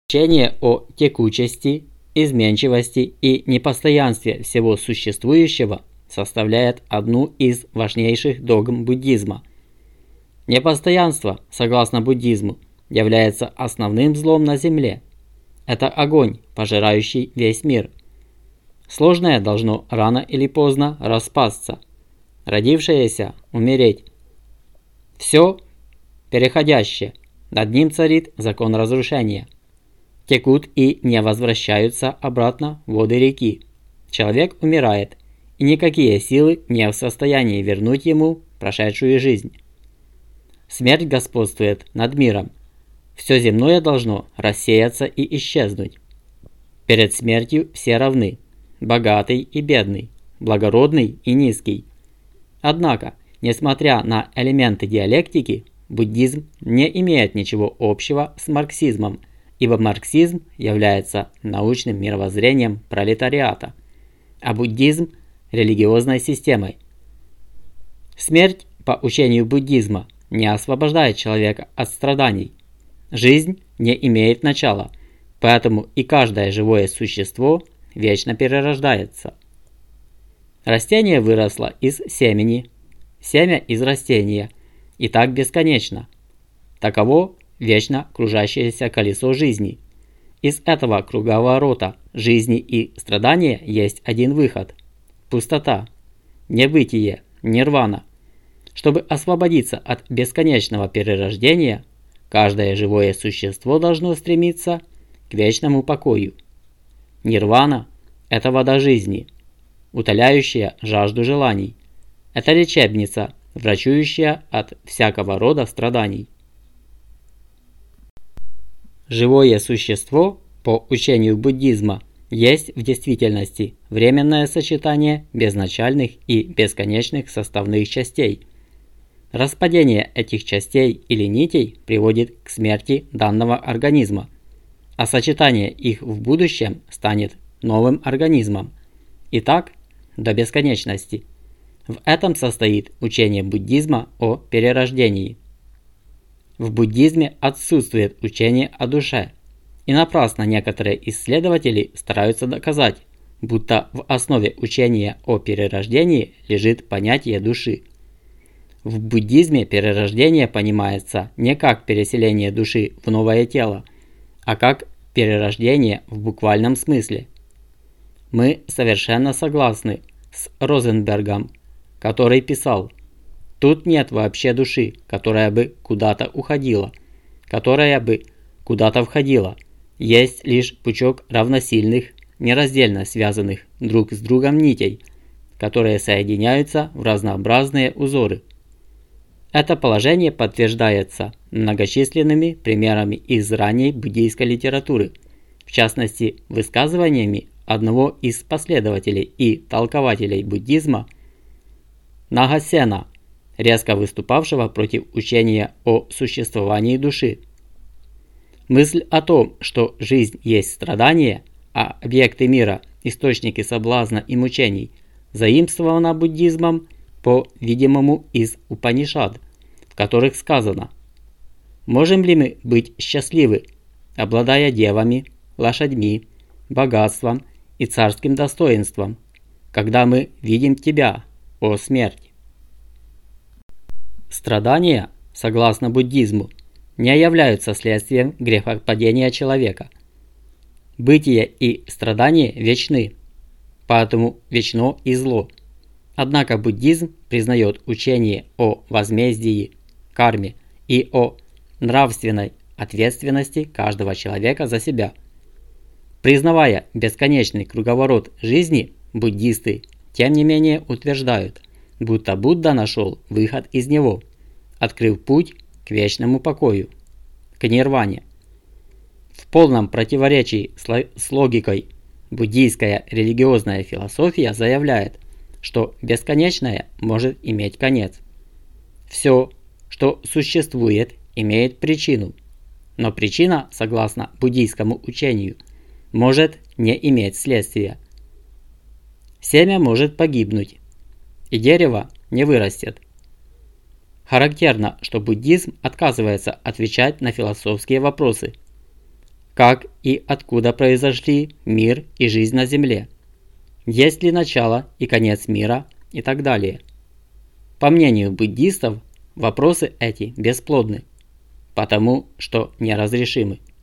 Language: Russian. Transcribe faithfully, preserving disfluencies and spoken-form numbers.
Учение о текучести, изменчивости и непостоянстве всего существующего составляет одну из важнейших догм буддизма. Непостоянство, согласно буддизму, является основным злом на Земле. Это огонь, пожирающий весь мир. Сложное должно рано или поздно распасться, родившееся умереть. Все переходящее, над ним царит закон разрушения. Текут и не возвращаются обратно воды реки. Человек умирает, и никакие силы не в состоянии вернуть ему прошедшую жизнь. Смерть господствует над миром. Все земное должно рассеяться и исчезнуть. Перед смертью все равны, богатый и бедный, благородный и низкий. Однако, несмотря на элементы диалектики, буддизм не имеет ничего общего с марксизмом, ибо марксизм является научным мировоззрением пролетариата, а буддизм – религиозной системой. Смерть, по учению буддизма, не освобождает человека от страданий. Жизнь не имеет начала, поэтому и каждое живое существо вечно перерождается. Растение выросло из семени, семя из растения, и так бесконечно. Таково вечно кружащееся колесо жизни. Из этого круговорота жизни и страдания есть один выход – пустота, небытие, нирвана. Чтобы освободиться от бесконечного перерождения, каждое живое существо должно стремиться к вечному покою. Нирвана – это вода жизни, утоляющая жажду желаний. Это лечебница, врачующая от всякого рода страданий. Живое существо, по учению буддизма, есть в действительности временное сочетание безначальных и бесконечных составных частей. Распадение этих частей или нитей приводит к смерти данного организма, а сочетание их в будущем станет новым организмом. И так до бесконечности. В этом состоит учение буддизма о перерождении. В буддизме отсутствует учение о душе, и напрасно некоторые исследователи стараются доказать, будто в основе учения о перерождении лежит понятие души. В буддизме перерождение понимается не как переселение души в новое тело, а как перерождение в буквальном смысле. Мы совершенно согласны с Розенбергом, который писал: «Тут нет вообще души, которая бы куда-то уходила, которая бы куда-то входила. Есть лишь пучок равносильных, нераздельно связанных друг с другом нитей, которые соединяются в разнообразные узоры». Это положение подтверждается многочисленными примерами из ранней буддийской литературы, в частности, высказываниями одного из последователей и толкователей буддизма Нагасена, резко выступавшего против учения о существовании души. Мысль о том, что жизнь есть страдание, а объекты мира – источники соблазна и мучений, заимствована буддизмом, по-видимому, из Упанишад, в которых сказано: «Можем ли мы быть счастливы, обладая девами, лошадьми, богатством и царским достоинством, когда мы видим тебя, о смерть?» Страдания, согласно буддизму, не являются следствием грехопадения человека. Бытие и страдания вечны, поэтому вечно и зло. Однако буддизм признает учение о возмездии, карме и о нравственной ответственности каждого человека за себя. Признавая бесконечный круговорот жизни, буддисты, тем не менее, утверждают, будто Будда нашел выход из него, открыв путь к вечному покою, к нирване. В полном противоречии с логикой буддийская религиозная философия заявляет, что бесконечное может иметь конец. Все, что существует, имеет причину, но причина, согласно буддийскому учению, может не иметь следствия. Семя может погибнуть, и дерево не вырастет. Характерно, что буддизм отказывается отвечать на философские вопросы. как и откуда произошли мир и жизнь на Земле, есть ли начало и конец мира и так далее. По мнению буддистов, вопросы эти бесплодны, потому что неразрешимы.